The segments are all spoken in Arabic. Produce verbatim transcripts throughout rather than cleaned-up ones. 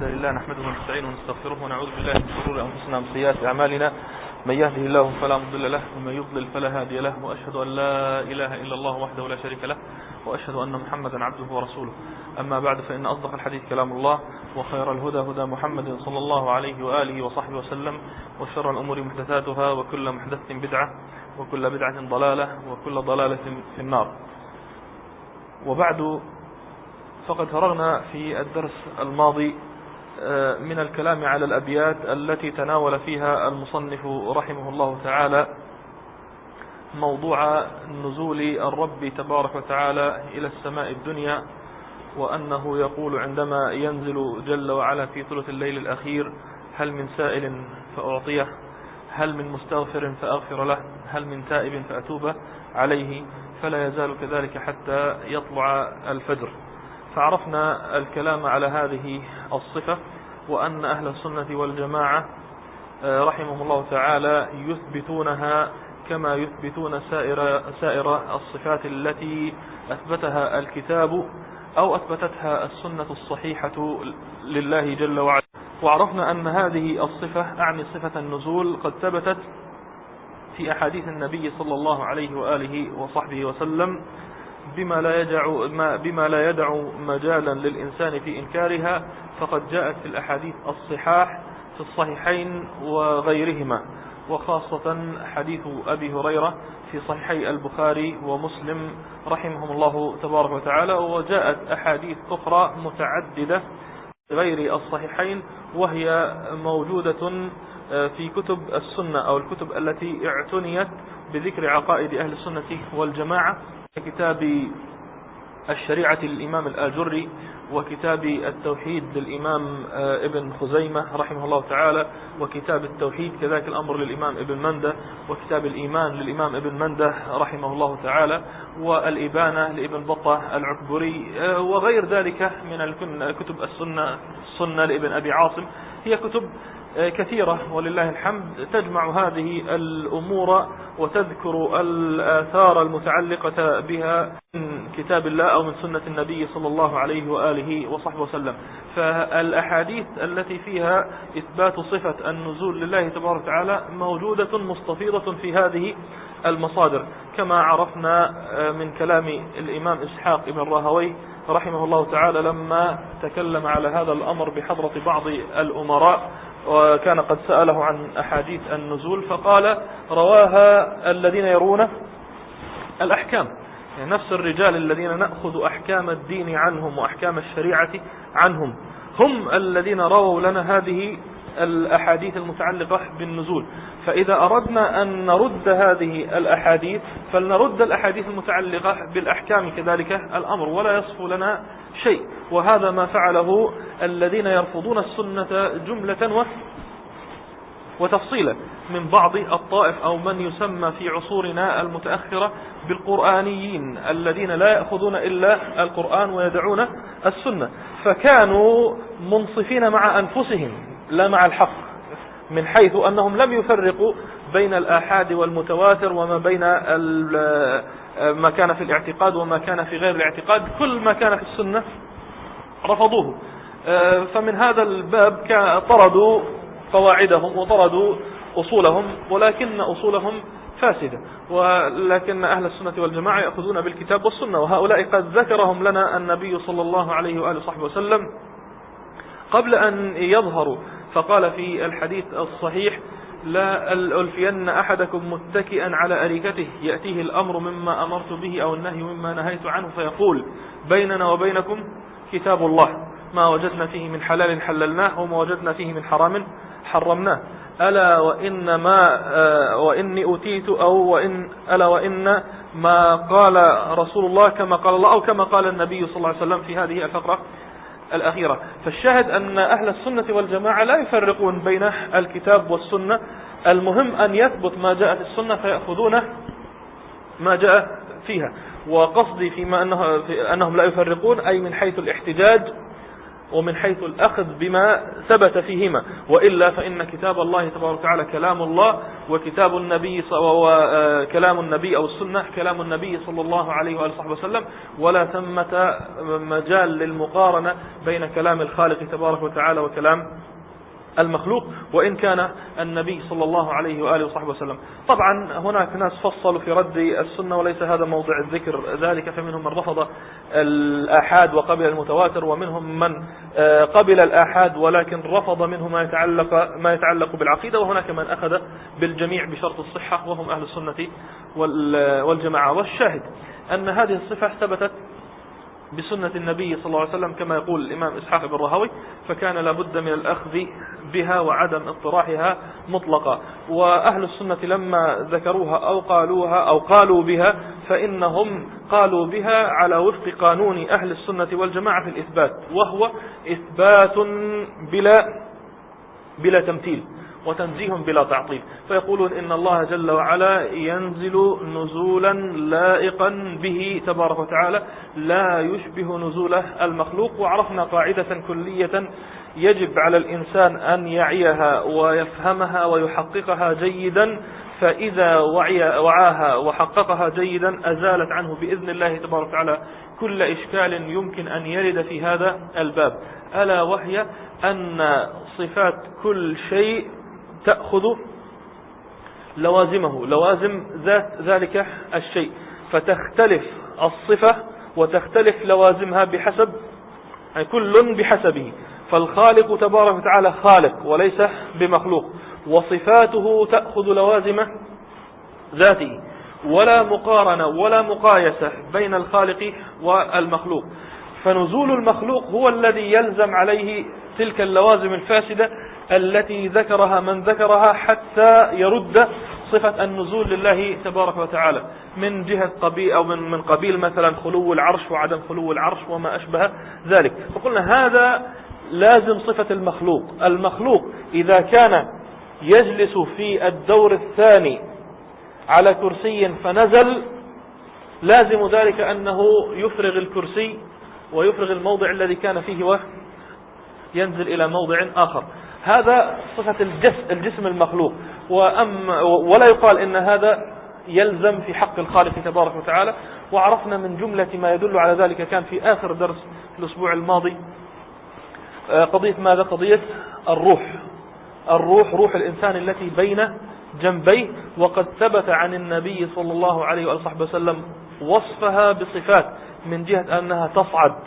لله نحمده ونستعينه ونستغفره ونعوذ بالله من شرور أنفسنا ومن سيئات أعمالنا. من يهده الله فلا مضل له ومن يضلل فلا هادي له، وأشهد أن لا إله إلا الله وحده لا شريك له، وأشهد أن محمدا عبده ورسوله. أما بعد، فإن أصدق الحديث كلام الله، وخير الهدى هدى محمد صلى الله عليه وآله وصحبه وسلم، وشر الأمور محدثاتها، وكل محدثة بدعة، وكل بدعة ضلالة، وكل ضلالة في النار. وبعد، فقد فرغنا في الدرس الماضي من الكلام على الأبيات التي تناول فيها المصنف رحمه الله تعالى موضوع نزول الرب تبارك وتعالى إلى السماء الدنيا، وأنه يقول عندما ينزل جل وعلا في ثلث الليل الأخير: هل من سائل فأعطيه، هل من مستغفر فأغفر له، هل من تائب فأتوب عليه، فلا يزال كذلك حتى يطلع الفجر. فعرفنا الكلام على هذه الصفة، وأن أهل السنة والجماعة رحمهم الله تعالى يثبتونها كما يثبتون سائر, سائر الصفات التي أثبتها الكتاب أو أثبتتها السنة الصحيحة لله جل وعلا. وعرفنا أن هذه الصفة، أعني صفة النزول، قد ثبتت في أحاديث النبي صلى الله عليه وآله وصحبه وسلم بما لا يدع بما لا يدع مجالا للإنسان في إنكارها، فقد جاءت في الأحاديث الصحاح في الصحيحين وغيرهما، وخاصة حديث أبي هريرة في صحيحي البخاري ومسلم رحمهم الله تبارك وتعالى. وجاءت أحاديث أخرى متعددة غير الصحيحين، وهي موجودة في كتب السنة أو الكتب التي اعتنيت بذكر عقائد أهل السنة والجماعة، كتاب الشريعة للإمام الآجري، وكتاب التوحيد للإمام ابن خزيمة رحمه الله تعالى، وكتاب التوحيد كذلك الأمر للإمام ابن مندة، وكتاب الإيمان للإمام ابن مندة رحمه الله تعالى، والإبانة لابن بطة العكبري، وغير ذلك من كتب السنة السنة لابن أبي عاصم. هي كتب كثيرة ولله الحمد تجمع هذه الأمور وتذكر الآثار المتعلقة بها من كتاب الله أو من سنة النبي صلى الله عليه وآله وصحبه وسلم. فالأحاديث التي فيها إثبات صفة النزول لله تبارك وتعالى موجودة مستفيضة في هذه المصادر، كما عرفنا من كلام الإمام إسحاق بن راهويه رحمه الله تعالى لما تكلم على هذا الأمر بحضرة بعض الأمراء، وكان قد سأله عن أحاديث النزول، فقال: رواها الذين يرون الأحكام، يعني نفس الرجال الذين نأخذ أحكام الدين عنهم وأحكام الشريعة عنهم هم الذين رووا لنا هذه الأحاديث المتعلقة بالنزول. فإذا أردنا أن نرد هذه الأحاديث فلنرد الأحاديث المتعلقة بالأحكام كذلك الأمر، ولا يصفو لنا شيء. وهذا ما فعله الذين يرفضون السنة جملة وتفصيلا من بعض الطائف أو من يسمى في عصورنا المتأخرة بالقرآنيين، الذين لا يأخذون إلا القرآن ويدعون السنة، فكانوا منصفين مع أنفسهم لا مع الحق، من حيث أنهم لم يفرقوا بين الآحاد والمتواتر وما بين ما كان في الاعتقاد وما كان في غير الاعتقاد. كل ما كان في السنة رفضوه. فمن هذا الباب طردوا قواعدهم وطردوا أصولهم، ولكن أصولهم فاسدة، ولكن أهل السنة والجماعة يأخذون بالكتاب والسنة. وهؤلاء قد ذكرهم لنا النبي صلى الله عليه وآله وصحبه وسلم قبل أن يظهروا، فقال في الحديث الصحيح: لا ألفين أحدكم متكئا على أريكته يأتيه الأمر مما أمرت به أو النهي مما نهيت عنه، فيقول: بيننا وبينكم كتاب الله، ما وجدنا فيه من حلال حللناه وما وجدنا فيه من حرام حرمناه. ألا وإن ما وإني أتيت أو وإن ألا وإن ما قال رسول الله كما قال الله أو كما قال النبي صلى الله عليه وسلم في هذه الفقرة الأخيرة. فالشاهد أن أهل السنة والجماعة لا يفرقون بين الكتاب والسنة، المهم أن يثبت ما جاءت السنة فيأخذون ما جاء فيها. وقصدي فيما أنه في أنهم لا يفرقون أي من حيث الاحتجاج ومن حيث الأخذ بما ثبت فيهما، وإلا فإن كتاب الله تبارك وتعالى كلام الله، وكتاب النبي وكلام النبي أو السنة كلام النبي صلى الله عليه وآله وسلم، ولا ثمة مجال للمقارنة بين كلام الخالق تبارك وتعالى وكلام المخلوق، وإن كان النبي صلى الله عليه وآله وصحبه وسلم. طبعا هناك ناس فصلوا في رد السنة، وليس هذا موضع الذكر ذلك، فمنهم من رفض الآحاد وقبل المتواتر، ومنهم من قبل الآحاد ولكن رفض منه ما يتعلق ما يتعلق بالعقيدة، وهناك من أخذ بالجميع بشرط الصحة، وهم أهل السنة والجماعة. والشاهد أن هذه الصفة ثبتت بسنة النبي صلى الله عليه وسلم كما يقول الإمام إسحاق بن راهويه، فكان لابد من الأخذ بها وعدم اطراحها مطلقا. وأهل السنة لما ذكروها أو قالوها أو قالوا بها فإنهم قالوا بها على وفق قانون أهل السنة والجماعة في الإثبات، وهو إثبات بلا بلا تمثيل وتنزيه بلا تعطيل. فيقولون إن الله جل وعلا ينزل نزولا لائقا به تبارك وتعالى لا يشبه نزول المخلوق. وعرفنا قاعدة كلية يجب على الإنسان أن يعيها ويفهمها ويحققها جيدا، فإذا وعي وعاها وحققها جيدا أزالت عنه بإذن الله تبارك وتعالى كل إشكال يمكن أن يرد في هذا الباب، ألا وهي أن صفات كل شيء تأخذ لوازمه، لوازم ذات ذلك الشيء، فتختلف الصفة وتختلف لوازمها بحسب، يعني كل بحسبه. فالخالق تبارك وتعالى خالق وليس بمخلوق، وصفاته تأخذ لوازم ذاته، ولا مقارنة ولا مقايسة بين الخالق والمخلوق. فنزول المخلوق هو الذي يلزم عليه تلك اللوازم الفاسدة التي ذكرها من ذكرها حتى يرد صفة النزول لله تبارك وتعالى من جهة قبيل أو من من قبيل مثلا خلو العرش وعدم خلو العرش وما أشبه ذلك. فقلنا هذا لازم صفة المخلوق. المخلوق إذا كان يجلس في الدور الثاني على كرسي فنزل، لازم ذلك أنه يفرغ الكرسي ويفرغ الموضع الذي كان فيه وينزل إلى موضع آخر. هذا صفة الجسم, الجسم المخلوق. وأم ولا يقال إن هذا يلزم في حق الخالق تبارك وتعالى. وعرفنا من جملة ما يدل على ذلك كان في آخر درس الأسبوع الماضي قضية ماذا؟ قضية الروح. الروح روح الإنسان التي بين جنبيه، وقد ثبت عن النبي صلى الله عليه وآله وسلم وصفها بصفات من جهة أنها تصعد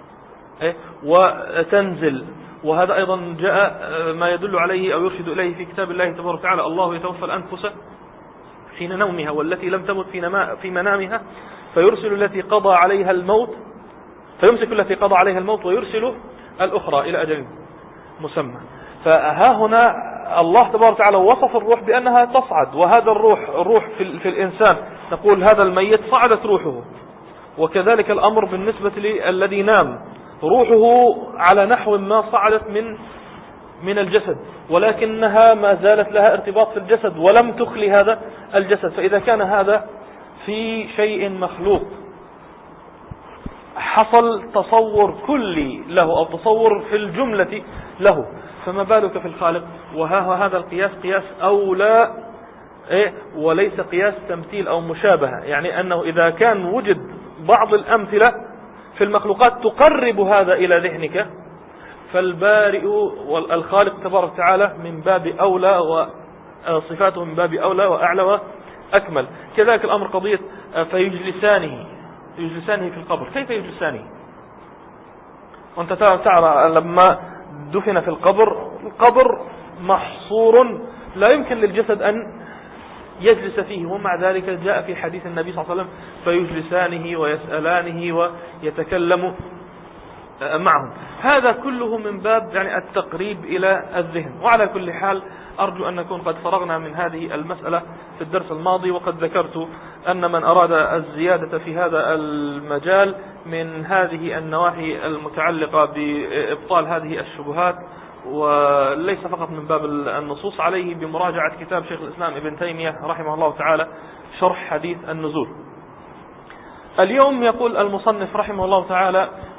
وتنزل. وهذا أيضا جاء ما يدل عليه أو يرشد إليه في كتاب الله تبارك وتعالى: الله يتوفى الأنفس حين نومها والتي لم تمت في منامها فيرسل التي قضى عليها الموت فيمسك التي قضى عليها الموت ويرسل الأخرى إلى أجل مسمى. فها هنا الله تبارك وتعالى وصف الروح بأنها تصعد، وهذا الروح الروح في, في الإنسان نقول هذا الميت صعدت روحه، وكذلك الأمر بالنسبة للذي نام روحه على نحو ما صعدت من من الجسد، ولكنها ما زالت لها ارتباط في الجسد ولم تخلي هذا الجسد. فإذا كان هذا في شيء مخلوق حصل تصور كلي له أو تصور في الجملة له، فما بالك في الخالق؟ وهذا القياس قياس أولى إيه وليس قياس تمثيل أو مشابهة. يعني أنه إذا كان وجد بعض الأمثلة في المخلوقات تقرب هذا إلى ذهنك، فالبارئ والخالق تبارك وتعالى من باب أولى، وصفاته من باب أولى وأعلى وأكمل. كذلك الأمر قضية فيجلسانه يجلسانه في القبر. كيف يجلسانه؟ وانت تعرف لما دفن في القبر، القبر محصور لا يمكن للجسد أن يجلس فيه، ومع ذلك جاء في حديث النبي صلى الله عليه وسلم فيجلسانه ويسألانه ويتكلم معهم. هذا كله من باب يعني التقريب إلى الذهن. وعلى كل حال أرجو أن نكون قد فرغنا من هذه المسألة في الدرس الماضي، وقد ذكرت أن من أراد الزيادة في هذا المجال من هذه النواحي المتعلقة بإبطال هذه الشبهات، وليس فقط من باب النصوص، عليه بمراجعة كتاب شيخ الإسلام ابن تيمية رحمه الله تعالى شرح حديث النزول. اليوم يقول المصنف رحمه الله تعالى: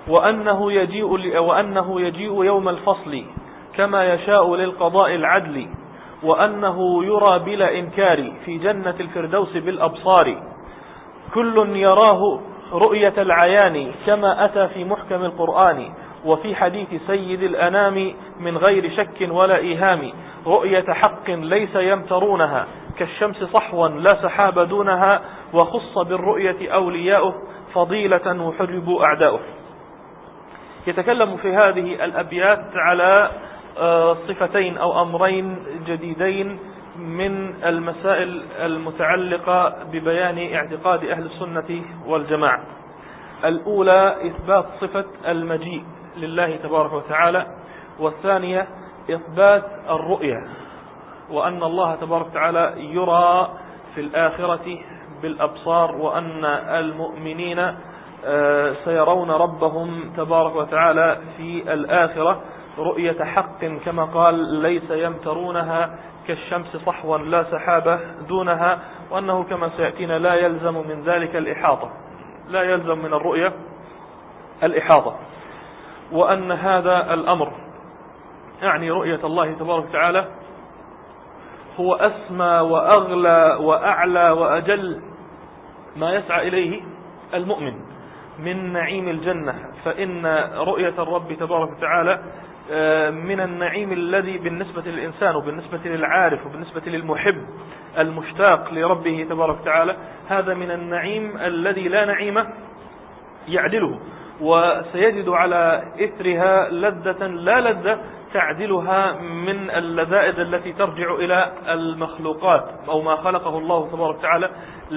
وأنه يجيء, وأنه يجيء يوم الفصل كما يشاء للقضاء العدل، وأنه يرى بلا إنكار في جنة الفردوس بالأبصار، كل يراه رؤية العيان كما أتى في محكم القرآن، وفي حديث سيد الأنام من غير شك ولا إيهام، رؤية حق ليس يمترونها كالشمس صحوا لا سحاب دونها، وخص بالرؤية أولياؤه فضيلة وحجبوا أعداؤه. يتكلم في هذه الأبيات على صفتين أو أمرين جديدين من المسائل المتعلقة ببيان اعتقاد أهل السنة والجماعة. الأولى إثبات صفة المجيء لله تبارك وتعالى، والثانية إثبات الرؤية، وأن الله تبارك وتعالى يرى في الآخرة بالأبصار، وأن المؤمنين سيرون ربهم تبارك وتعالى في الآخرة رؤية حق كما قال ليس يمترونها كالشمس صحوا لا سحابة دونها، وأنه كما سيأتينا لا يلزم من ذلك الإحاطة، لا يلزم من الرؤية الإحاطة، وأن هذا الأمر يعني رؤية الله تبارك وتعالى هو أسمى وأغلى وأعلى وأجل ما يسعى إليه المؤمن من نعيم الجنة، فإن رؤية الرب تبارك وتعالى من النعيم الذي بالنسبة للإنسان وبالنسبة للعارف وبالنسبة للمحب المشتاق لربه تبارك وتعالى، هذا من النعيم الذي لا نعيم يعدله، وسيجد على إثرها لذة لا لذة تعدلها من اللذائذ التي ترجع إلى المخلوقات أو ما خلقه الله تبارك وتعالى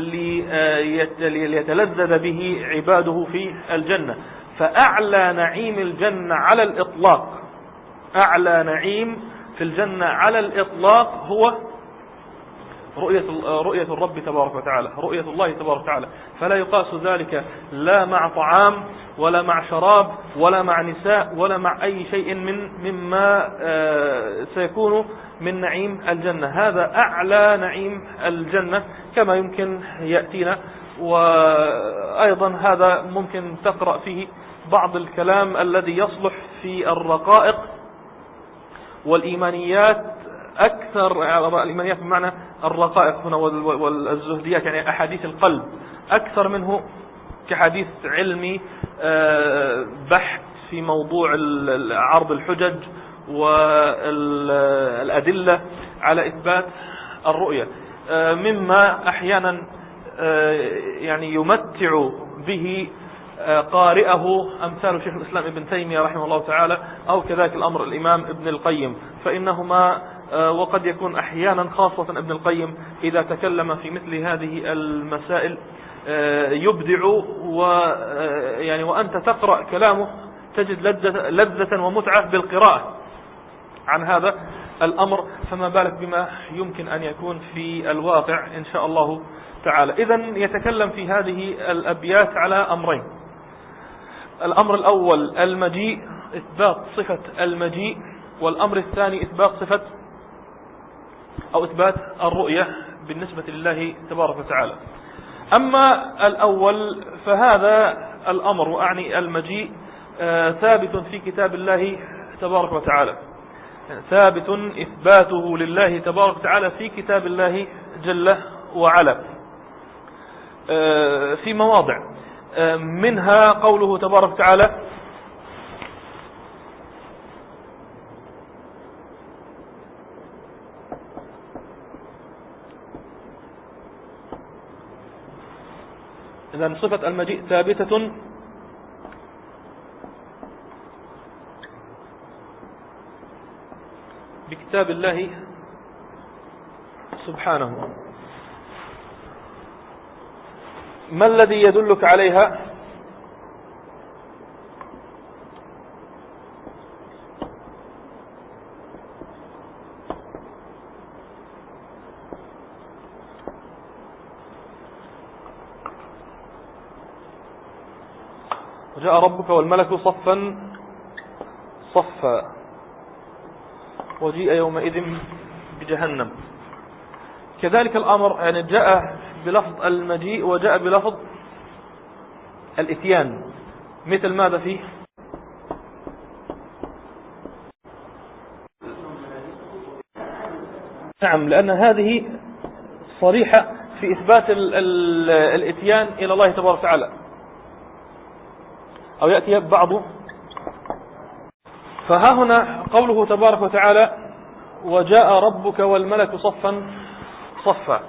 ليتلذذ به عباده في الجنة. فأعلى نعيم الجنة على الإطلاق، أعلى نعيم في الجنة على الإطلاق هو رؤية رؤية الرب تبارك وتعالى، رؤية الله تبارك وتعالى، فلا يقاس ذلك لا مع طعام ولا مع شراب ولا مع نساء ولا مع أي شيء من مما سيكون من نعيم الجنة. هذا أعلى نعيم الجنة كما يمكن يأتينا، وأيضا هذا ممكن تقرأ فيه بعض الكلام الذي يصلح في الرقائق والإيمانيات أكثر، الإيمانيات بمعنى الرقائق هنا والزهديات، يعني أحاديث القلب أكثر منه كحديث علمي بحث في موضوع عرض الحجج والأدلة على إثبات الرؤية، مما أحيانا يعني يمتع به قارئه أمثال شيخ الإسلام ابن تيمية رحمه الله تعالى، أو كذلك الأمر الإمام ابن القيم، فإنهما وقد يكون أحيانا خاصة ابن القيم إذا تكلم في مثل هذه المسائل يبدع، ويعني وأنت تقرأ كلامه تجد لذة, لذة ومتعة بالقراءة عن هذا الأمر، فما بالك بما يمكن أن يكون في الواقع إن شاء الله تعالى. إذن يتكلم في هذه الأبيات على أمرين. الأمر الأول المجيء، إثبات صفة المجيء، والأمر الثاني إثبات صفة أو إثبات الرؤية بالنسبة لله تبارك وتعالى. أما الأول فهذا الأمر وأعني المجيء ثابت في كتاب الله تبارك وتعالى، ثابت إثباته لله تبارك وتعالى في كتاب الله جل وعلا في مواضع، منها قوله تبارك وتعالى إذن صفة المجيء ثابتة بكتاب الله سبحانه. ما الذي يدلك عليها؟ وجاء ربك والملك صفا صفا وجيء يومئذ بجهنم. كذلك الأمر يعني جاء بلفظ المجيء وجاء بلفظ الاتيان، مثل ماذا في نعم، لأن هذه صريحة في إثبات ال ال الإتيان إلى الله تبارك وتعالى، أو يأتي بعض. فها هنا قوله تبارك وتعالى وجاء ربك والملك صفا صفا،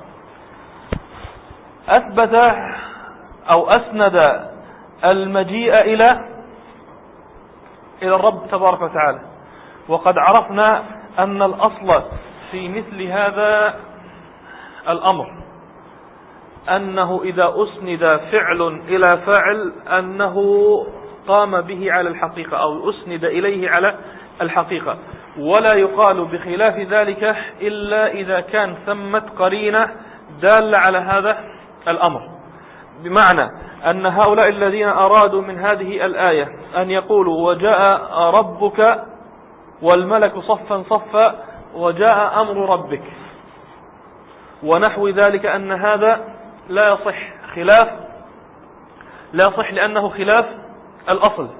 أثبت أو أسند المجيء إلى إلى الرب تبارك وتعالى. وقد عرفنا أن الأصل في مثل هذا الأمر أنه إذا أسند فعل إلى فاعل أنه قام به على الحقيقة أو أسند إليه على الحقيقة، ولا يقال بخلاف ذلك إلا إذا كان ثمة قرينة دالة على هذا الأمر. بمعنى أن هؤلاء الذين أرادوا من هذه الآية أن يقولوا وجاء ربك والملك صفا صفا وجاء أمر ربك ونحو ذلك، أن هذا لا يصح، خلاف لا يصح لأنه خلاف الأصل،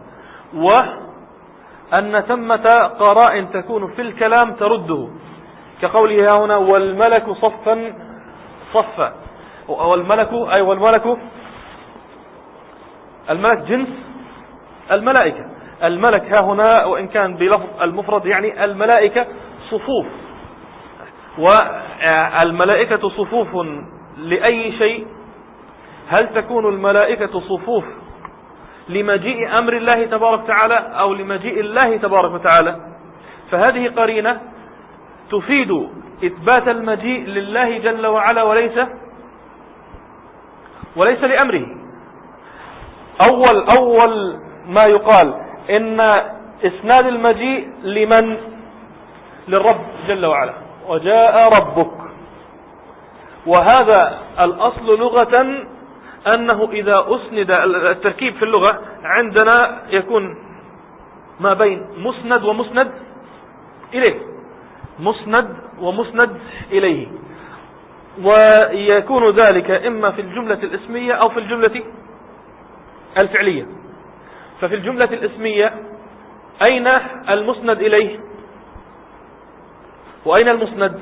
وأن ثمة قرائن تكون في الكلام ترده، كقوله هنا والملك صفا صفا، والملك أي والملك الملك جنس الملائكة. الملك ها هنا وإن كان بلفظ المفرد يعني الملائكة صفوف، والملائكة صفوف لأي شيء؟ هل تكون الملائكة صفوف لمجيء أمر الله تبارك وتعالى أو لمجيء الله تبارك وتعالى؟ فهذه قرينة تفيد إثبات المجيء لله جل وعلا وليس وليس لأمره. أول أول ما يقال إن إسناد المجيء لمن؟ للرب جل وعلا، وجاء ربك. وهذا الأصل لغة أنه إذا أسند، التركيب في اللغة عندنا يكون ما بين مسند ومسند إليه، مسند ومسند إليه، ويكون ذلك إما في الجملة الاسمية أو في الجملة الفعلية. ففي الجملة الاسمية أين المسند إليه وأين المسند؟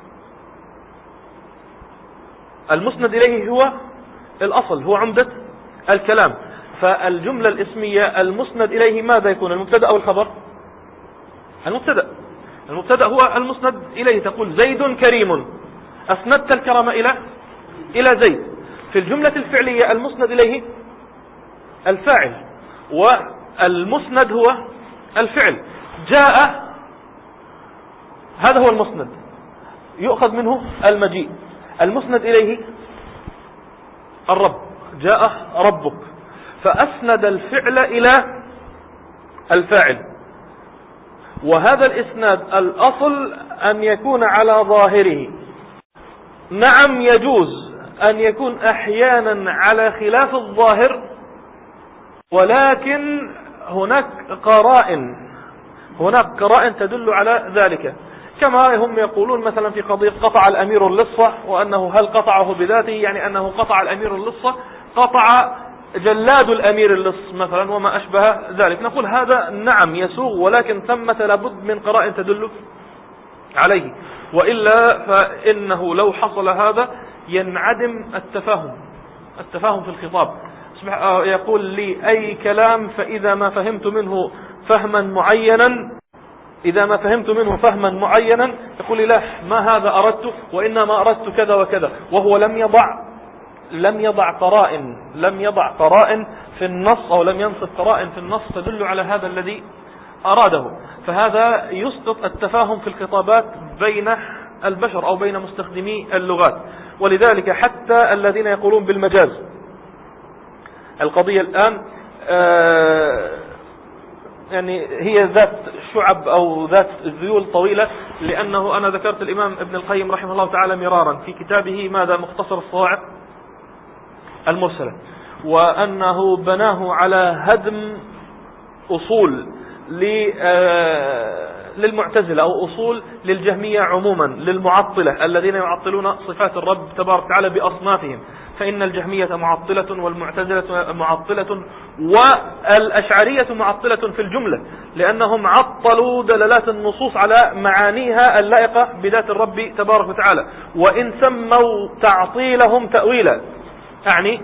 المسند إليه هو الأصل، هو عمدة الكلام. فالجملة الاسمية المسند إليه ماذا يكون؟ المبتدأ أو الخبر؟ المبتدأ. المبتدأ هو المسند إليه. تقول زيد كريم، أسندت الكرم إلى إلى زيد. في الجملة الفعلية المسند إليه الفاعل، والمسند هو الفعل. جاء، هذا هو المسند، يؤخذ منه المجيء. المسند إليه الرب، جاء ربك، فأسند الفعل إلى الفاعل. وهذا الإسناد الأصل أن يكون على ظاهره. نعم، يجوز أن يكون أحيانا على خلاف الظاهر، ولكن هناك قرائن هناك قرائن تدل على ذلك، كما هم يقولون مثلا في قضية قطع الأمير اللصة، وأنه هل قطعه بذاته؟ يعني أنه قطع الأمير اللصة، قطع جلاد الأمير اللص مثلا وما أشبه ذلك. نقول هذا نعم يسوغ، ولكن ثمة لابد من قرائن تدل عليه، وإلا فإنه لو حصل هذا ينعدم التفاهم التفاهم في الخطاب. يقول لي أي كلام فإذا ما فهمت منه فهما معينا إذا ما فهمت منه فهما معينا يقول لي لا، ما هذا أردت، وإنما أردت كذا وكذا، وهو لم يضع لم يضع قرائن لم يضع قرائن في النص، أو لم ينصف قرائن في النص تدل على هذا الذي أراده. فهذا يسقط التفاهم في الخطابات بين البشر أو بين مستخدمي اللغات. ولذلك حتى الذين يقولون بالمجاز، القضية الآن آه يعني هي ذات شعب أو ذات ذيول طويلة، لأنه أنا ذكرت الإمام ابن القيم رحمه الله تعالى مرارا في كتابه ماذا مختصر الصواعق المرسلة، وأنه بناه على هدم أصول للمعتزلة أو أصول للجهمية عموما، للمعطلة الذين يعطلون صفات الرب تبارك وتعالى بأصنافهم. فإن الجهمية معطلة والمعتزلة معطلة والأشعرية معطلة في الجملة، لأنهم عطلوا دلالات النصوص على معانيها اللائقة بذات الرب تبارك وتعالى، وإن سموا تعطيلهم تأويلا. يعني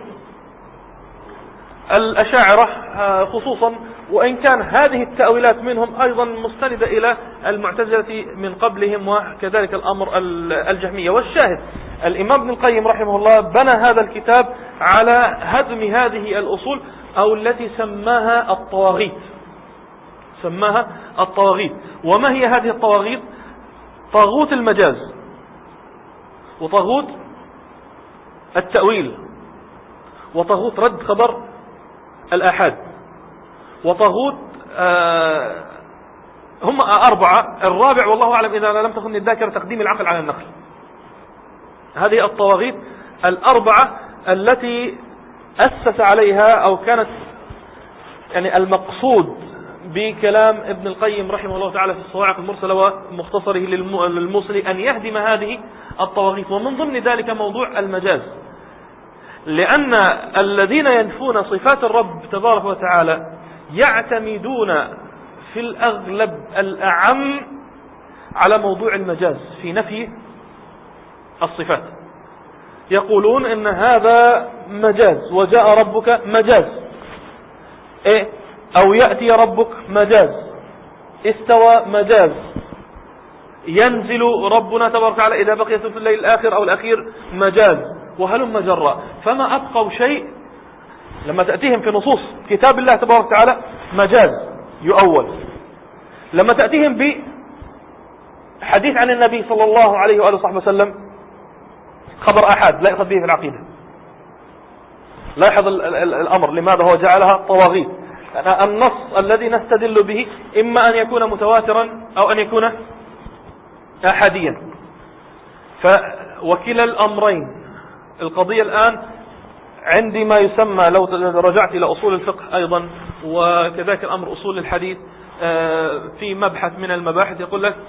الأشاعرة خصوصا، وإن كان هذه التأويلات منهم أيضا مستندة إلى المعتزلة من قبلهم، وكذلك الأمر الجهمية. والشاهد الإمام ابن القيم رحمه الله بنى هذا الكتاب على هدم هذه الأصول، أو التي سماها الطواغيت، سماها الطواغيت. وما هي هذه الطواغيت؟ طاغوت المجاز، وطاغوت التأويل، وطاغوت رد خبر الآحاد، وطاغوت آه هم أربعة. الرابع والله أعلم إذا لم تخن الذاكرة تقديم العقل على النقل. هذه الطواغيت الأربعة التي أسس عليها أو كانت يعني المقصود بكلام ابن القيم رحمه الله تعالى في الصواعق المرسلة ومختصره للموصلي أن يهدم هذه الطواغيت. ومن ضمن ذلك موضوع المجاز، لأن الذين ينفون صفات الرب تبارك وتعالى يعتمدون في الأغلب الأعم على موضوع المجاز في نفي الصفات. يقولون إن هذا مجاز، وجاء ربك مجاز، إيه؟ أو يأتي ربك مجاز، استوى مجاز، ينزل ربنا تبارك وتعالى إذا بقي ثلث الليل الآخر أو الأخير مجاز، وهلم جرا. فما أبقوا شيء لما تأتيهم في نصوص كتاب الله تبارك وتعالى مجاز يؤول، لما تأتيهم بحديث عن النبي صلى الله عليه وآله وصحبه وسلم خبر أحد لا يأخذ به في العقيدة. لاحظ الأمر لماذا هو جعلها طواغيت. النص الذي نستدل به إما أن يكون متواترا أو أن يكون أحاديا، فوكلا الأمرين. القضية الآن عندي ما يسمى، لو رجعت إلى أصول الفقه أيضا وكذلك الأمر أصول الحديث، في مبحث من المباحث يقول لك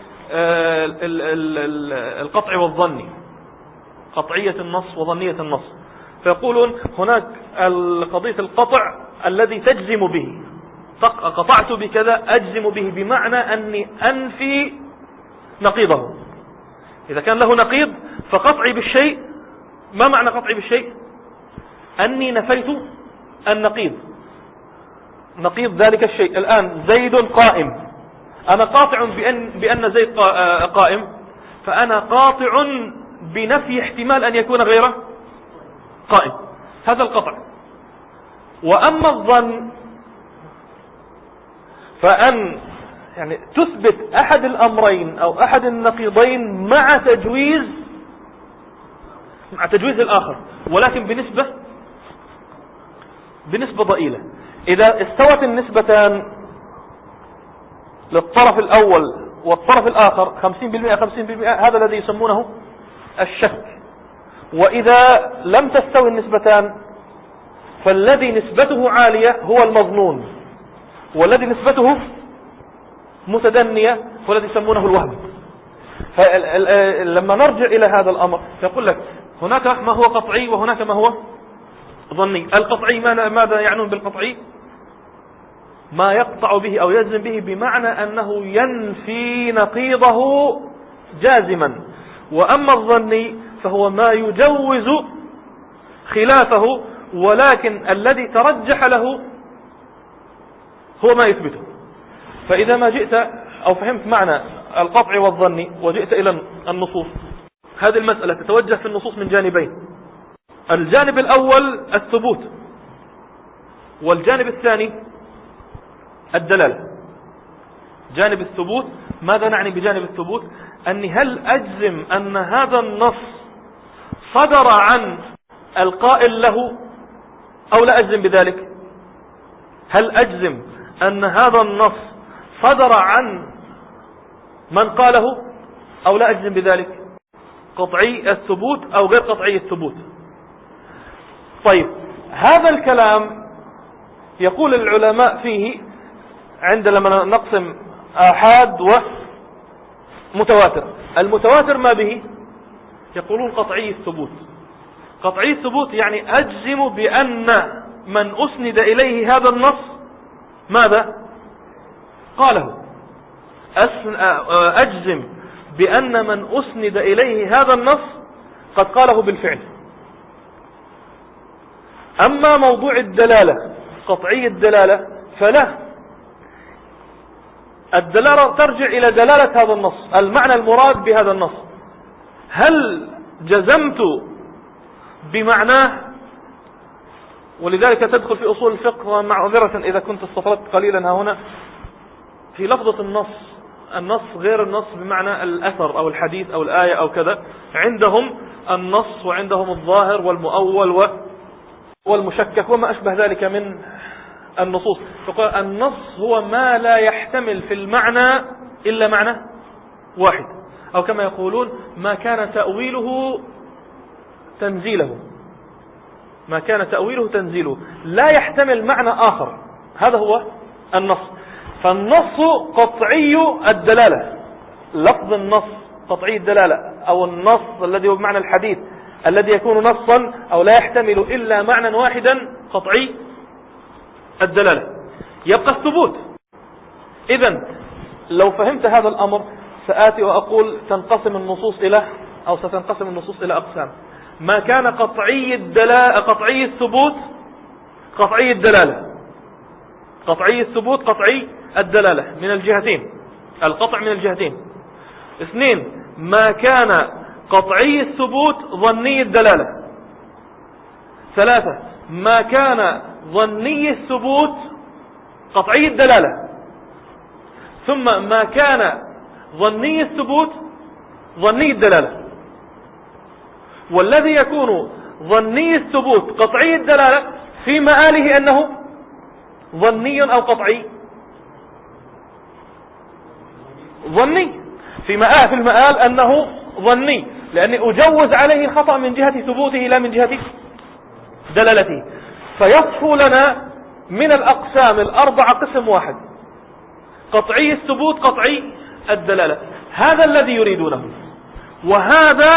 القطع والظني، قطعية النص وظنية النص. فيقولون هناك قضية القطع الذي تجزم به، قطعت بكذا أجزم به، بمعنى أني أنفي نقيضه. إذا كان له نقيض فقطعي بالشيء، ما معنى قطعي بالشيء؟ أني نفيت النقيض، نقيض ذلك الشيء. الآن زيد قائم، أنا قاطع بأن, بأن زيد قائم، فأنا قاطع بنفي احتمال أن يكون غيره قائم. هذا القطع. وأما الظن فأن يعني تثبت أحد الأمرين أو أحد النقيضين مع تجويز مع تجويز الآخر، ولكن بنسبة بنسبة ضئيلة. إذا استوت النسبتان للطرف الأول والطرف الآخر خمسين بالمئة خمسين بالمئة، هذا الذي يسمونه الشك. وإذا لم تستوي النسبتان فالذي نسبته عالية هو المظنون، والذي نسبته متدنية هو الذي يسمونه الوهم. فلما نرجع إلى هذا الأمر يقول لك هناك ما هو قطعي وهناك ما هو ظني. القطعي ماذا يعنون بالقطعي؟ ما يقطع به أو يجزم به بمعنى أنه ينفي نقيضه جازما. وأما الظني فهو ما يجوز خلافه، ولكن الذي ترجح له هو ما يثبته. فإذا ما جئت أو فهمت معنى القطع والظني وجئت إلى النصوص، هذه المسألة تتوجه في النصوص من جانبين. الجانب الأول الثبوت، والجانب الثاني الدلالة. جانب الثبوت، ماذا نعني بجانب الثبوت؟ أني هل أجزم أن هذا النص صدر عن القائل له أو لا أجزم بذلك؟ هل أجزم أن هذا النص صدر عن من قاله أو لا أجزم بذلك؟ قطعي الثبوت أو غير قطعي الثبوت. طيب، هذا الكلام يقول العلماء فيه عند لما نقسم آحاد متواتر. المتواتر ما به؟ يقولون قطعي الثبوت. قطعي الثبوت يعني أجزم بأن من أسند إليه هذا النص ماذا قاله. أجزم بأن من أسند إليه هذا النص قد قاله بالفعل. أما موضوع الدلالة قطعي الدلالة فلا، الدلالة ترجع إلى دلالة هذا النص، المعنى المراد بهذا النص. هل جزمت بمعناه؟ ولذلك تدخل في أصول الفقه، معذرة إذا كنت استطردت قليلا ها هنا، في لفظة النص. النص غير النص بمعنى الأثر أو الحديث أو الآية أو كذا. عندهم النص وعندهم الظاهر والمؤول والمشكك وما أشبه ذلك من النصوص. فقال النص هو ما لا يحتمل في المعنى إلا معنى واحد، أو كما يقولون ما كان تأويله تنزيله، ما كان تأويله تنزيله لا يحتمل معنى آخر، هذا هو النص. فالنص قطعي الدلالة، لفظ النص قطعي الدلالة، أو النص الذي هو بمعنى الحديث الذي يكون نصا أو لا يحتمل إلا معنى واحدا قطعي الدلالة. يبقى الثبوت. إذن لو فهمت هذا الأمر سآتي وأقول تنقسم النصوص إلى أو ستنقسم النصوص إلى أقسام. ما كان قطعي الدلالة قطعي الثبوت قطعي الدلالة، قطعي الثبوت قطعي الدلالة من الجهتين، القطع من الجهتين. اثنين، ما كان قطعي الثبوت ظني الدلالة. ثلاثة، ما كان ظني الثبوت قطعي الدلالة. ثم ما كان ظني الثبوت ظني الدلالة. والذي يكون ظني الثبوت قطعي الدلالة في مآله أنه ظني أو قطعي؟ ظني. في مآل في المآل أنه ظني، لأني أجوز عليه الخطأ من جهة ثبوته لا من جهة دلالته. فيصفو لنا من الأقسام الأربعة قسم واحد، قطعي الثبوت قطعي الدلالة. هذا الذي يريدونه، وهذا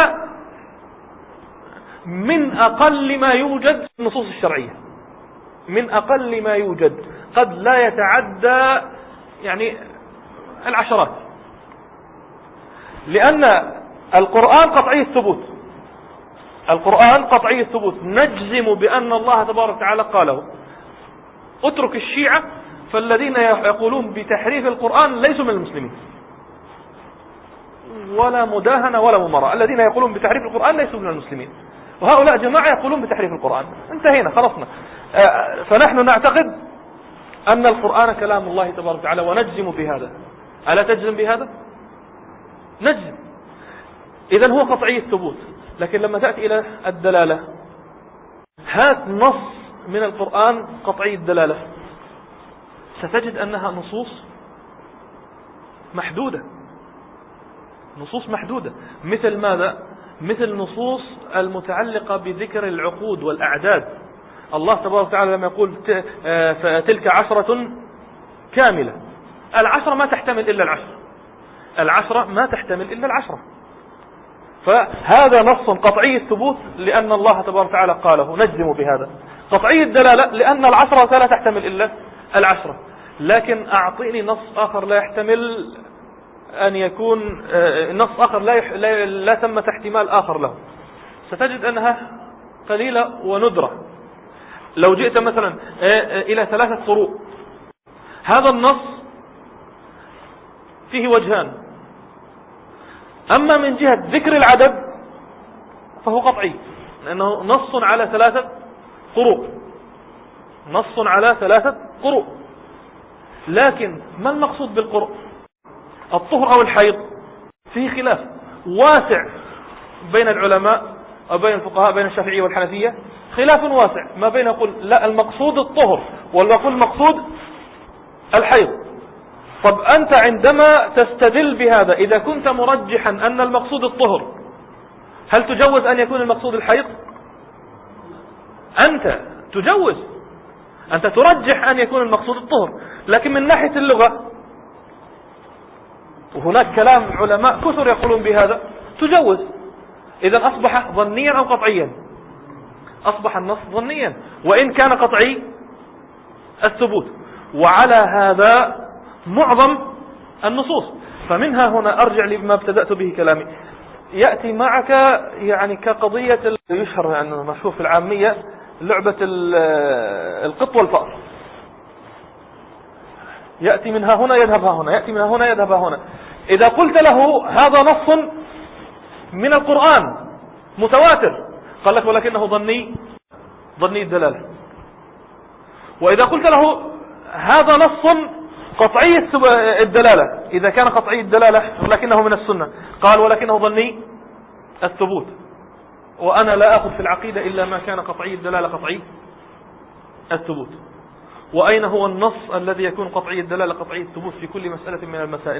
من أقل ما يوجد في النصوص الشرعية، من أقل ما يوجد، قد لا يتعدى يعني العشرات. لأن القرآن قطعي الثبوت، القرآن قطعي الثبوت، نجزم بأن الله تبارك وتعالى قاله. اترك الشيعة فالذين يقولون بتحريف القرآن ليسوا من المسلمين، ولا مداهنة ولا ممارة. الذين يقولون بتحريف القرآن ليسوا من المسلمين، وهؤلاء جماعة يقولون بتحريف القرآن. انتهينا، خلصنا. فنحن نعتقد أن القرآن كلام الله تبارك وتعالى ونجزم بهذا. ألا تجزم بهذا؟ نجزم. إذن هو قطعي الثبوت. لكن لما تأتي إلى الدلالة، هات نص من القرآن قطعي الدلالة، ستجد أنها نصوص محدودة، نصوص محدودة. مثل ماذا؟ مثل نصوص المتعلقة بذكر العقود والأعداد. الله تبارك وتعالى لما يقول تلك عشرة كاملة، العشرة ما تحتمل إلا العشرة، العشرة ما تحتمل إلا العشرة. فهذا نص قطعي الثبوت لأن الله تبارك وتعالى قاله، نجزم بهذا. قطعي الدلالة لأن العشرة لا تحتمل إلا العشرة. لكن أعطيني نص آخر لا يحتمل أن يكون نص آخر لا, يح... لا... لا ثمة احتمال آخر له، ستجد أنها قليلة وندرة. لو جئت مثلا إلى ثلاثة طرق، هذا النص فيه وجهان. أما من جهة ذكر العدد فهو قطعي، لأنه نص على ثلاثة قروء، نص على ثلاثة قروء. لكن ما المقصود بالقروء؟ الطهر أو الحيض؟ فيه خلاف واسع بين العلماء أو بين الفقهاء، بين الشافعية والحنفية خلاف واسع، ما بين يقول لا المقصود الطهر، ولا يقول المقصود الحيض. طب أنت عندما تستدل بهذا، إذا كنت مرجحا أن المقصود الطهر، هل تجوز أن يكون المقصود الحيض؟ أنت تجوز، أنت ترجح أن يكون المقصود الطهر. لكن من ناحية اللغة وهناك كلام علماء كثر يقولون بهذا، تجوز. إذا أصبح ظنيا أو قطعيا؟ أصبح النص ظنيا وإن كان قطعي الثبوت. وعلى هذا معظم النصوص. فمنها هنا أرجع لما ابتدأت به كلامي، يأتي معك يعني كقضية يشهر يعني مشهور في العامية لعبة القط والفأر، يأتي منها هنا يذهب هنا، يأتي منها هنا يذهب هنا. إذا قلت له هذا نص من القرآن متواتر، قال لك ولكنه ظني ظني الدلالة. وإذا قلت له هذا نص قطعي الدلالة، إذا كان قطعي الدلالة ولكنه من السنة، قال ولكنه ظني الثبوت. وأنا لا أخذ في العقيدة إلا ما كان قطعي الدلالة قطعي الثبوت. وأين هو النص الذي يكون قطعي الدلالة قطعي الثبوت في كل مسألة من المسائل؟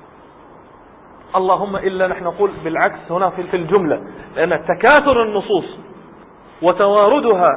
اللهم إلا نحن نقول بالعكس هنا في الجملة، لأن تكاثر النصوص وتواردها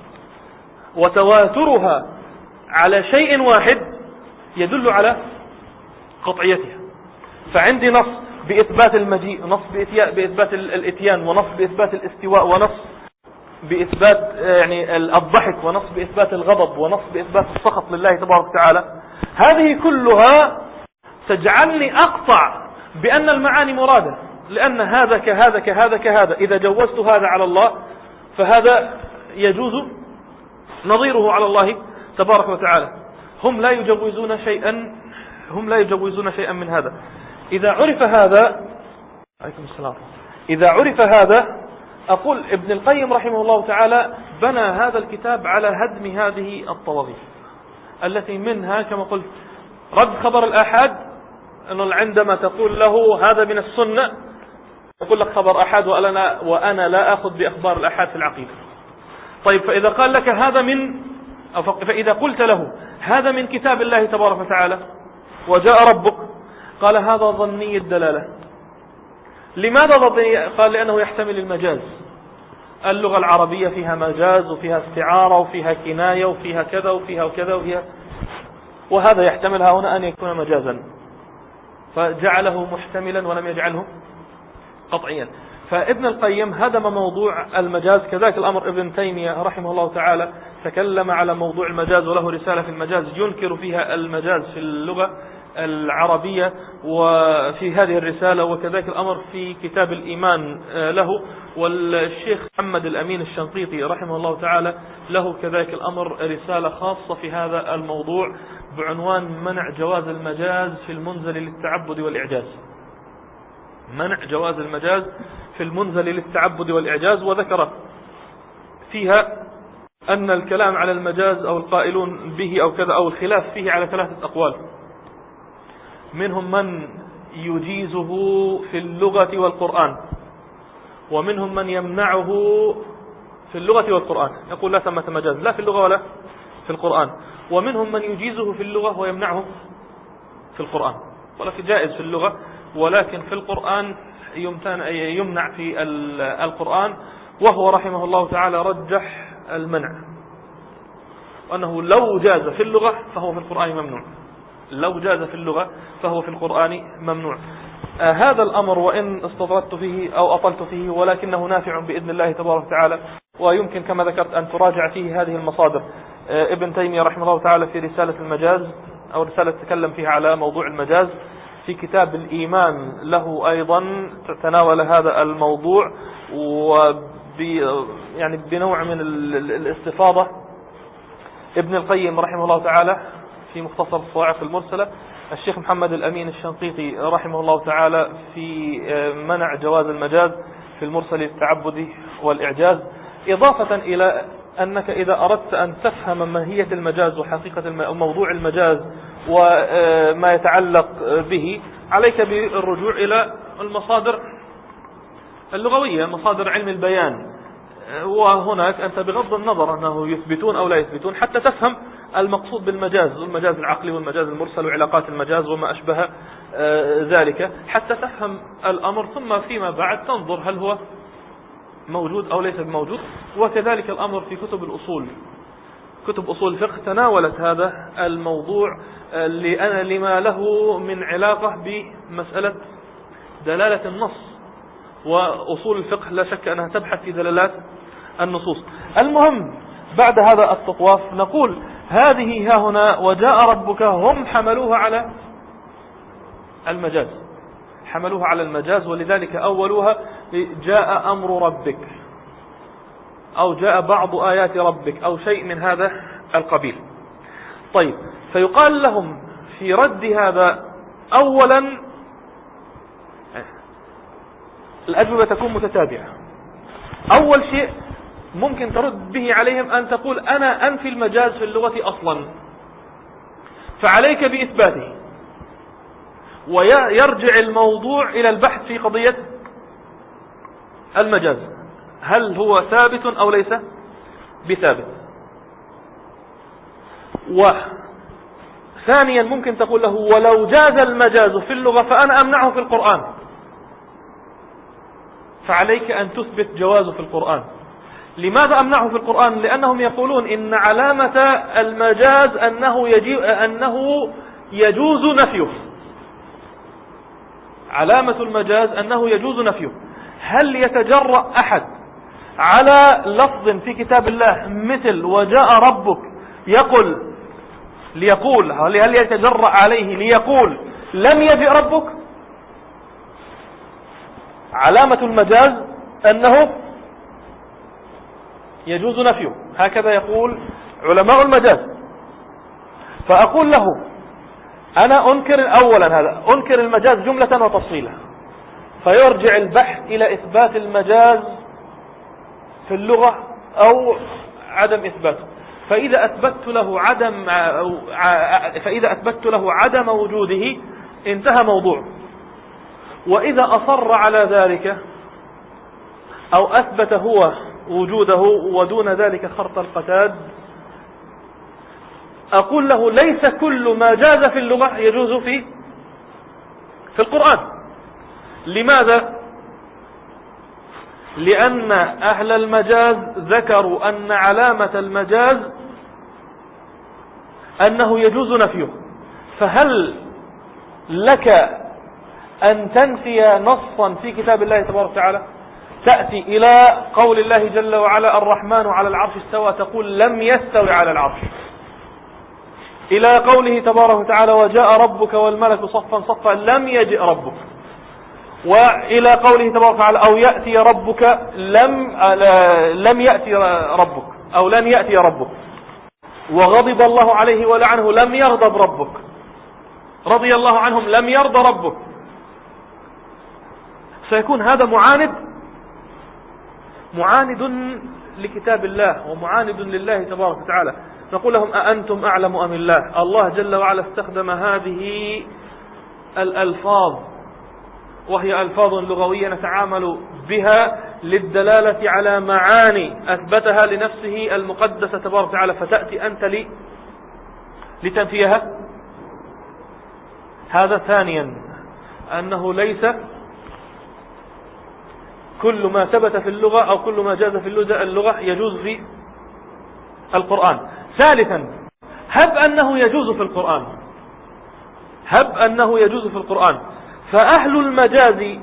وتواترها على شيء واحد يدل على قطعيتها. فعندي نص بإثبات المجيء، نص بإثبات الإتيان، ونص بإثبات الاستواء، ونص بإثبات يعني الضحك، ونص بإثبات الغضب، ونص بإثبات السخط لله تبارك وتعالى. هذه كلها تجعلني أقطع بأن المعاني مرادة، لأن هذا كهذا كهذا كهذا. إذا جوزت هذا على الله فهذا يجوز نظيره على الله تبارك وتعالى. هم لا يجوزون شيئا هم لا يجوزون شيئا من هذا. إذا عرف هذا عليكم السلام إذا عرف هذا أقول ابن القيم رحمه الله تعالى بنى هذا الكتاب على هدم هذه الطواغيت التي منها كما قلت رد خبر الآحاد، أنه عندما تقول له هذا من السنة يقول لك خبر أحد وأنا, وأنا لا أخذ بأخبار الأحاد في العقيدة. طيب فإذا قال لك هذا من أو فإذا قلت له هذا من كتاب الله تبارك وتعالى وجاء ربك قال هذا ظني الدلالة. لماذا ظني؟ قال لأنه يحتمل المجاز. اللغة العربية فيها مجاز وفيها استعارة وفيها كناية وفيها كذا وفيها وكذا وفيها، وهذا يحتملها هنا أن يكون مجازا، فجعله محتملا ولم يجعله قطعيا. فابن القيم هدم موضوع المجاز. كذلك الأمر ابن تيمية رحمه الله تعالى تكلم على موضوع المجاز وله رسالة في المجاز ينكر فيها المجاز في اللغة العربية وفي هذه الرسالة، وكذلك الأمر في كتاب الإيمان له. والشيخ محمد الأمين الشنقيطي رحمه الله تعالى له كذلك الأمر رسالة خاصة في هذا الموضوع بعنوان منع جواز المجاز في المنزل للتعبد والإعجاز. منع جواز المجاز في المنزل للتعبد والإعجاز. وذكر فيها أن الكلام على المجاز أو القائلون به أو كذا أو الخلاف فيه على ثلاثة أقوال. منهم من يجيزه في اللغة والقرآن، ومنهم من يمنعه في اللغة والقرآن يقول لا ثمة مجاز لا في اللغة ولا في القرآن، ومنهم من يجيزه في اللغة ويمنعه في القرآن، ولكن جائز في اللغة ولكن في القرآن يمنع في القرآن. وهو رحمه الله تعالى رجح المنع، وأنه لو جاز في اللغة فهو في القرآن ممنوع، لو جاز في اللغة فهو في القرآن ممنوع. آه هذا الأمر وإن استطردت فيه أو أطلت فيه ولكنه نافع بإذن الله تبارك وتعالى، ويمكن كما ذكرت أن تراجع فيه هذه المصادر. آه ابن تيمية رحمه الله تعالى في رسالة المجاز أو رسالة تكلم فيها على موضوع المجاز، في كتاب الإيمان له أيضا تناول هذا الموضوع وب يعني بنوع من الاستفاضة. ابن القيم رحمه الله تعالى في مختصر الصواعق المرسلة، الشيخ محمد الأمين الشنقيطي رحمه الله تعالى في منع جواز المجاز في المرسل للتعبد والإعجاز. إضافة إلى أنك إذا أردت أن تفهم ماهية المجاز وحقيقة موضوع المجاز وما يتعلق به عليك بالرجوع إلى المصادر اللغوية، مصادر علم البيان. وهناك أنت بغض النظر أنه يثبتون أو لا يثبتون حتى تفهم المقصود بالمجاز، والمجاز العقلي والمجاز المرسل وعلاقات المجاز وما أشبه ذلك، حتى تفهم الأمر، ثم فيما بعد تنظر هل هو موجود أو ليس موجود. وكذلك الأمر في كتب الأصول كتب أصول الفقه تناولت هذا الموضوع لما له من علاقة بمسألة دلالة النص، وأصول الفقه لا شك أنها تبحث في دلالات النصوص. المهم بعد هذا التطواف نقول هذه ها هنا وجاء ربك هم حملوها على المجاز، حملوها على المجاز، ولذلك أولوها جاء أمر ربك أو جاء بعض آيات ربك أو شيء من هذا القبيل. طيب، فيقال لهم في رد هذا أولا الأجوبة تكون متتابعة. أول شيء ممكن ترد به عليهم أن تقول أنا أنفي المجاز في اللغة أصلا، فعليك بإثباته، ويرجع الموضوع إلى البحث في قضية المجاز، هل هو ثابت أو ليس بثابت. وثانيا ممكن تقول له ولو جاز المجاز في اللغة فأنا أمنعه في القرآن، فعليك أن تثبت جوازه في القرآن. لماذا أمنعه في القرآن؟ لأنهم يقولون إن علامة المجاز أنه, يجي أنه يجوز نفيه، علامة المجاز أنه يجوز نفيه. هل يتجرأ أحد على لفظ في كتاب الله مثل وجاء ربك يقول ليقول هل يتجرأ عليه ليقول لم يجئ ربك؟ علامة المجاز أنه يجوز نفيه، هكذا يقول علماء المجاز. فأقول له أنا أنكر أولا هذا، أنكر المجاز جملة وتفصيلا، فيرجع البحث إلى إثبات المجاز في اللغة أو عدم إثباته. فإذا أثبت له عدم فإذا أثبت له عدم وجوده انتهى موضوع. وإذا أصر على ذلك أو أثبت هو وجوده ودون ذلك خرط القتاد، أقول له ليس كل ما جاز في اللغة يجوز في في القرآن. لماذا؟ لأن أهل المجاز ذكروا أن علامة المجاز أنه يجوز نفيه. فهل لك أن تنفي نصا في كتاب الله تبارك وتعالى؟ تأتي إلى قول الله جل وعلا الرحمن على العرش استوى تقول لم يستوي على العرش، إلى قوله تبارك وتعالى وجاء ربك والملك صفا صفا لم يجئ ربك، وإلى قوله تبارك وتعالى أو يأتي ربك لم لم يأتي ربك أو لن يأتي ربك، وغضب الله عليه ولعنه لم يغضب ربك، رضي الله عنهم لم يرضى ربك. سيكون هذا معاند معاند لكتاب الله ومعاند لله تبارك وتعالى. نقول لهم أأنتم أعلم أم الله؟ الله جل وعلا استخدم هذه الألفاظ وهي ألفاظ لغوية نتعامل بها للدلالة على معاني أثبتها لنفسه المقدسة تبارك وتعالى، فتأتي أنت لي لتنفيها. هذا ثانيا أنه ليس كل ما ثبت في اللغة أو كل ما جاز في اللغة يجوز في القرآن. ثالثا هب أنه يجوز في القرآن هب أنه يجوز في القرآن فأهل المجاز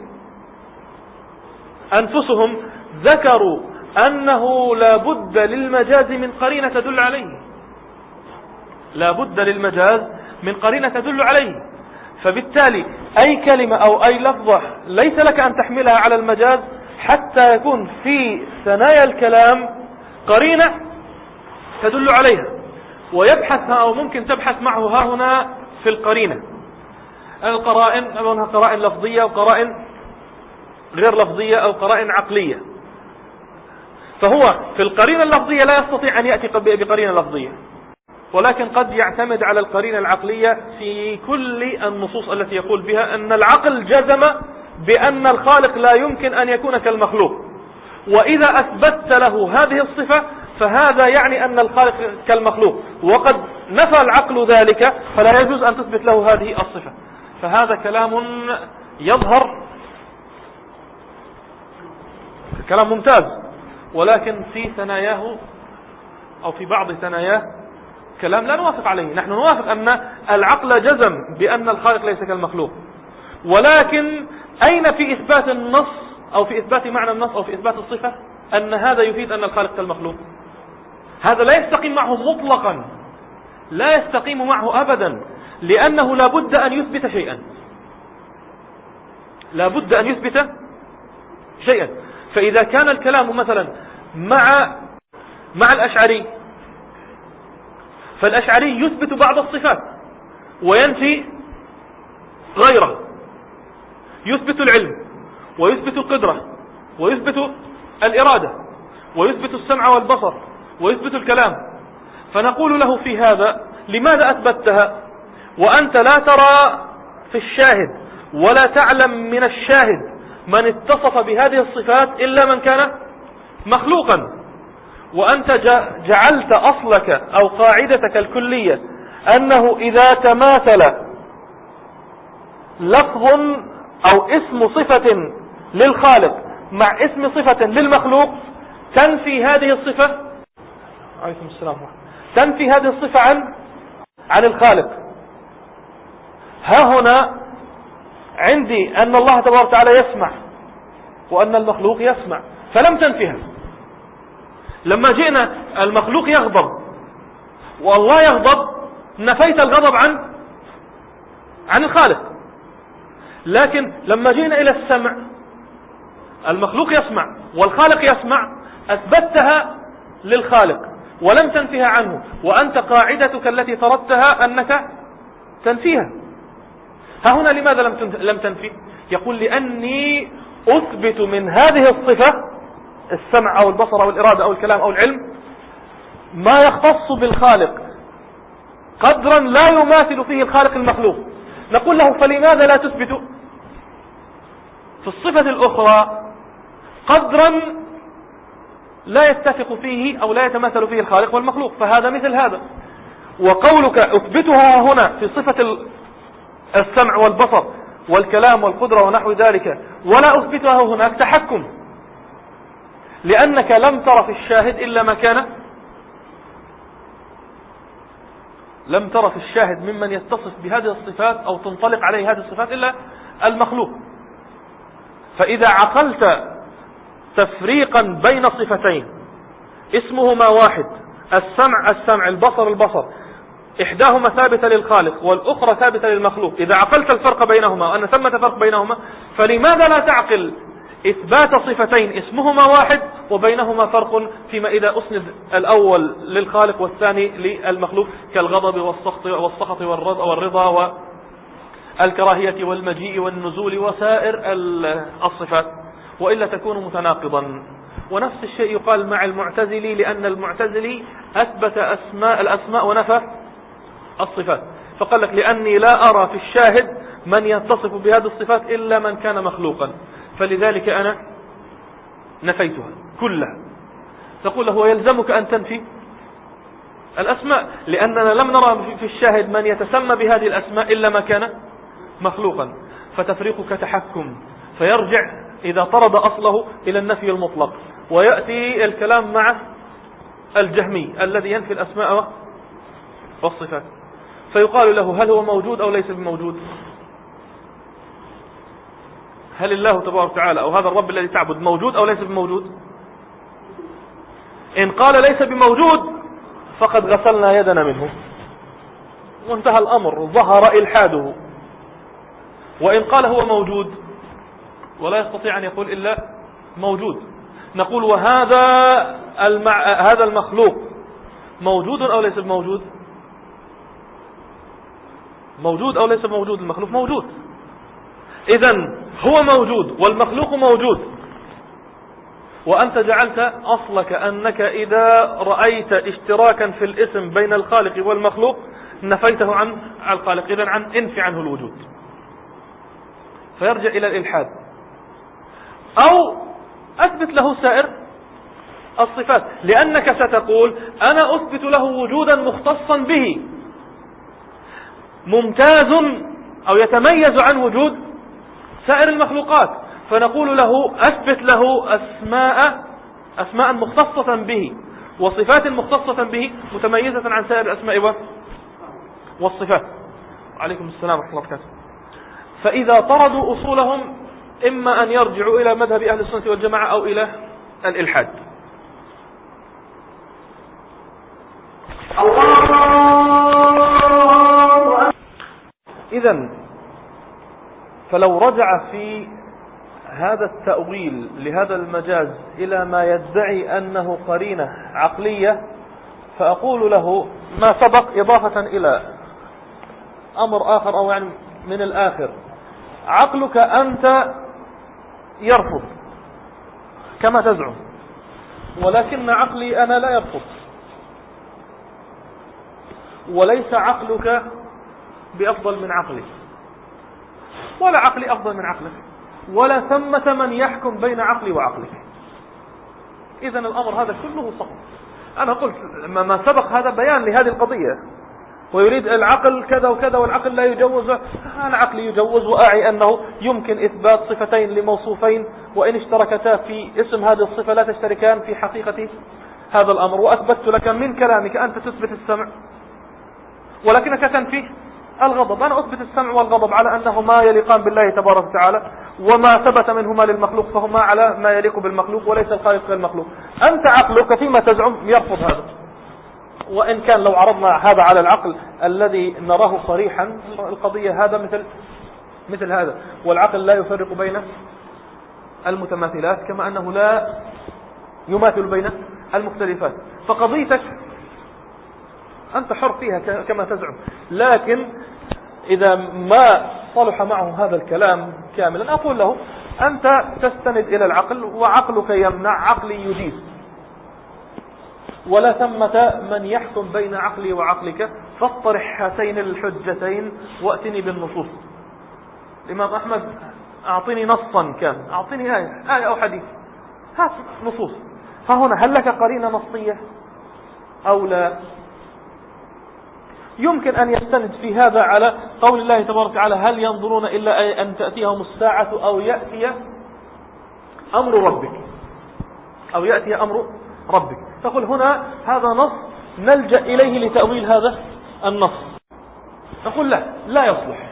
أنفسهم ذكروا أنه لا بد للمجاز من قرينة تدل عليه، لا بد للمجاز من قرينة تدل عليه. فبالتالي أي كلمة أو أي لفظة ليس لك أن تحملها على المجاز حتى يكون في ثنايا الكلام قرينة تدل عليها، ويبحث أو ممكن تبحث معه ها هنا في القرينة. القرائن منها قرائن لفظية وقرائن غير لفظية أو قرائن عقلية. فهو في القرينة اللفظية لا يستطيع أن يأتي بقرينة لفظية، ولكن قد يعتمد على القرينة العقلية في كل النصوص التي يقول بها أن العقل جزم بأن الخالق لا يمكن أن يكون كالمخلوق، وإذا أثبتت له هذه الصفة فهذا يعني أن الخالق كالمخلوق، وقد نفى العقل ذلك فلا يجوز أن تثبت له هذه الصفة. فهذا كلام يظهر كلام ممتاز، ولكن في ثناياه أو في بعض ثناياه كلام لا نوافق عليه. نحن نوافق أن العقل جزم بأن الخالق ليس كالمخلوق، ولكن أين في إثبات النص أو في إثبات معنى النص أو في إثبات الصفة أن هذا يفيد أن الخالق كالمخلوق؟ هذا لا يستقيم معه مطلقا، لا يستقيم معه أبدا، لأنه لا بد أن يثبت شيئا، لا بد أن يثبت شيئا. فإذا كان الكلام مثلا مع مع الأشعري، فالأشعري يثبت بعض الصفات وينفي غيرها، يثبت العلم ويثبت القدرة ويثبت الإرادة ويثبت السمع والبصر ويثبت الكلام، فنقول له في هذا لماذا أثبتها وأنت لا ترى في الشاهد ولا تعلم من الشاهد من اتصف بهذه الصفات إلا من كان مخلوقا، وأنت جعلت أصلك أو قاعدتك الكلية أنه إذا تماثل لفظ أو اسم صفة للخالق مع اسم صفة للمخلوق تنفي هذه الصفة عليكم السلام تنفي هذه الصفة عن عن الخالق. ها هنا عندي أن الله تبارك وتعالى يسمع وأن المخلوق يسمع، فلم تنفيها. لما جئنا المخلوق يغضب والله يغضب نفيت الغضب عن عن الخالق. لكن لما جئنا إلى السمع، المخلوق يسمع والخالق يسمع، أثبتها للخالق ولم تنفيها عنه، وأنت قاعدتك التي طردتها أنك تنفيها. ها هنا لماذا لم تنفي؟ يقول لأني أثبت من هذه الصفة السمع أو البصر أو الإرادة أو الكلام أو العلم ما يختص بالخالق قدرا لا يماثل فيه الخالق المخلوق. نقول له فلماذا لا تثبت في الصفة الأخرى قدرا لا يتفق فيه أو لا يتماثل فيه الخالق والمخلوق؟ فهذا مثل هذا. وقولك أثبتها هنا في صفة السمع والبصر والكلام والقدرة ونحو ذلك ولا أثبتها هناك تحكم، لأنك لم ترى في الشاهد إلا ما كان لم ترى في الشاهد ممن يتصف بهذه الصفات أو تنطلق عليه هذه الصفات إلا المخلوق. فإذا عقلت تفريقا بين صفتين اسمهما واحد، السمع السمع، البصر البصر، إحداهما ثابتة للخالق والأخرى ثابتة للمخلوق، إذا عقلت الفرق بينهما وأن ثمة فرق بينهما، فلماذا لا تعقل إثبات صفتين اسمهما واحد وبينهما فرق فيما إذا أسند الأول للخالق والثاني للمخلوق كالغضب والسخط والسخط والرضا والكراهية والمجيء والنزول وسائر الصفات، وإلا تكون متناقضا. ونفس الشيء يقال مع المعتزلي، لأن المعتزلي أثبت أسماء الأسماء ونفى الصفات، فقال لك لأني لا أرى في الشاهد من يتصف بهذه الصفات إلا من كان مخلوقا، فلذلك أنا نفيتها كلها. تقول له ويلزمك أن تنفي الأسماء لأننا لم نرى في الشاهد من يتسمى بهذه الأسماء إلا ما كان مخلوقا، فتفريقك تحكم، فيرجع إذا طرد أصله إلى النفي المطلق، ويأتي الكلام مع الجهمي الذي ينفي الأسماء والصفات، فيقال له هل هو موجود أو ليس بموجود؟ هل الله تبارك وتعالى أو هذا الرب الذي تعبد موجود أو ليس بموجود؟ إن قال ليس بموجود فقد غسلنا يدنا منه وانتهى الأمر، ظهر إلحاده. وإن قال هو موجود ولا يستطيع أن يقول إلا موجود، نقول وهذا المع... هذا المخلوق موجود أو ليس بموجود؟ موجود أو ليس موجود؟ المخلوق موجود، إذن هو موجود والمخلوق موجود، وأنت جعلت أصلك أنك إذا رأيت اشتراكا في الاسم بين الخالق والمخلوق نفيته عن الخالق، إذن عن انفي عنه الوجود، فيرجع إلى الإلحاد. أو أثبت له سائر الصفات، لأنك ستقول أنا أثبت له وجودا مختصا به ممتاز أو يتميز عن وجود سائر المخلوقات، فنقول له أثبت له أسماء أسماء مختصة به وصفات مختصة به متميزة عن سائر الأسماء والصفات. عليكم السلام ورحمة الله وبركاته. فإذا طردوا أصولهم إما أن يرجعوا إلى مذهب أهل السنة والجماعة أو إلى الإلحاد. إذن فلو رجع في هذا التأويل لهذا المجاز إلى ما يدعي أنه قرينة عقلية، فأقول له ما سبق إضافة إلى أمر آخر أو يعني من الآخر، عقلك أنت يرفض كما تزعم، ولكن عقلي أنا لا يرفض، وليس عقلك بأفضل من عقلي، ولا عقلي أفضل من عقلك، ولا ثمة من يحكم بين عقلي وعقلك. إذن الأمر هذا كله سقط. أنا قلت ما سبق هذا بيان لهذه القضية، ويريد العقل كذا وكذا والعقل لا يجوز. أنا عقلي يجوز، وأعي أنه يمكن إثبات صفتين لموصوفين وإن اشتركتا في اسم هذه الصفة لا تشتركان في حقيقة هذا الأمر. وأثبت لك من كلامك أنت تثبت السمع ولكنك تنفي الغضب. أنا أثبت السمع والغضب على أنهما يليقان بالله تبارك وتعالى، وما ثبت منهما للمخلوق فهما على ما يليق بالمخلوق وليس الخالق للمخلوق. أنت عقلك فيما تزعم يرفض هذا، وإن كان لو عرضنا هذا على العقل الذي نراه صريحا القضية هذا مثل مثل هذا، والعقل لا يفرق بين المتماثلات كما أنه لا يماثل بين المختلفات. فقضيتك أنت حر فيها كما تزعم، لكن إذا ما صلح معه هذا الكلام كاملا أقول له أنت تستند إلى العقل وعقلك يمنع، عقلي يجيز، ولا ثمة من يحكم بين عقلي وعقلك، فاطرح هاتين الحجتين وأتني بالنصوص. الإمام أحمد أعطني نصا كان، أعطني آية آية أو حديث، هات نصوص. فهنا هل لك قرينة نصية أو لا؟ يمكن أن يستند في هذا على قول الله تبارك وتعالى هل ينظرون إلا أن تأتيهم الساعة أو يأتي أمر ربك أو يأتي أمر ربك. تقول هنا هذا نص نلجأ إليه لتأويل هذا النص. نقول لا لا يصلح،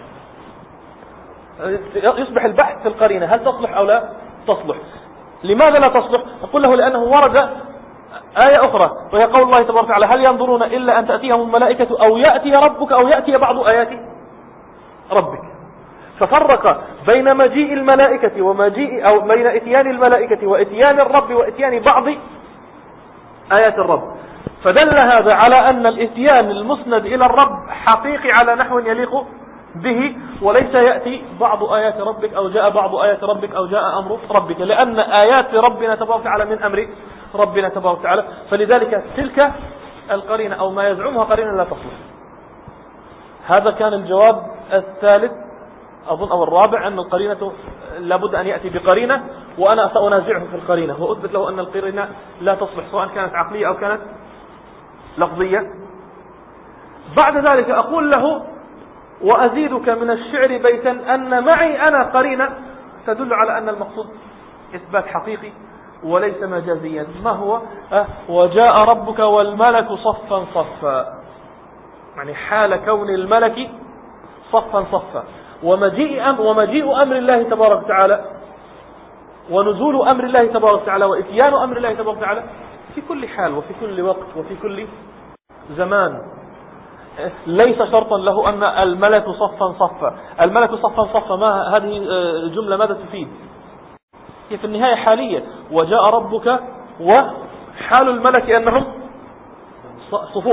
يصبح البحث في القرينة هل تصلح أو لا تصلح. لماذا لا تصلح؟ نقول له لأنه ورد آية أخرى وهي قول الله تبارك وتعالى هل ينظرون إلا أن تأتيهم الملائكة أو يأتي ربك أو يأتي بعض آيات ربك. ففرق بين مجيء الملائكة ومجيء أو بين إتيان الملائكة وإتيان الرب وإتيان بعض آيات الرب، فدل هذا على أن الإتيان المسند إلى الرب حقيقي على نحو يليق به، وليس يأتي بعض آيات ربك أو جاء بعض آيات ربك أو جاء أمر ربك، لأن آيات ربنا تبارك وتعالى من أمر ربنا تبارك وتعالى. فلذلك تلك القرينة أو ما يزعمها قرينة لا تصلح. هذا كان الجواب الثالث أظن أو الرابع، أن القرينة لابد أن يأتي بقرينة، وأنا سأنازعه في القرينة وأثبت له أن القرينة لا تصلح سواء كانت عقلية أو كانت لفظية. بعد ذلك أقول له وأزيدك من الشعر بيتا أن معي أنا قرينة تدل على أن المقصود إثبات حقيقي وليس مجازيا. ما هو؟ أه وجاء ربك والملك صفا صفا، يعني حال كون الملك صفا صفا، ومجيء أمر, ومجيء أمر الله تبارك وتعالى ونزول أمر الله تبارك وتعالى وإتيان أمر الله تبارك وتعالى في كل حال وفي كل وقت وفي كل زمان. ليس شرطا له أن الملك صفا صفا. الملك صفا صفا ما هذه الجملة ماذا تفيد؟ هي في النهاية حالية. وجاء ربك وحال الملك أنهم صفوف.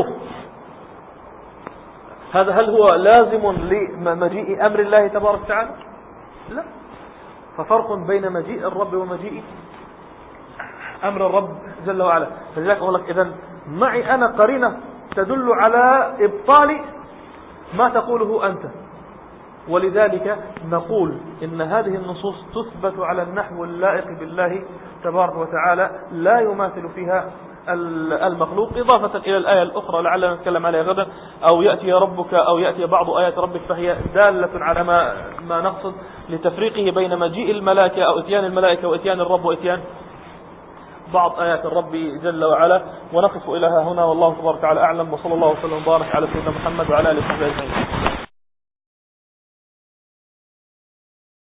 هذا هل هو لازم لمجيء أمر الله تبارك وتعالى؟ لا. ففرق بين مجيء الرب ومجيء أمر الرب جل وعلا. فلذلك أقول لك إذن معي أنا قرينة تدل على إبطال ما تقوله أنت، ولذلك نقول إن هذه النصوص تثبت على النحو اللائق بالله تبارك وتعالى لا يماثل فيها المخلوق، إضافة إلى الآية الأخرى لعلنا نتكلم عليها غدا أو يأتي ربك أو يأتي بعض آيات ربك، فهي دالة على ما, ما نقصد لتفريقه بين مجيء الملائكة أو إتيان الملائكة وإتيان الرب وإتيان بعض آيات الرب جل وعلا. ونقف إلى هنا، والله تبارك وتعالى أعلم، وصلى الله وسلم وبارك على سيدنا محمد وعلى آله وصحبه أجمعين.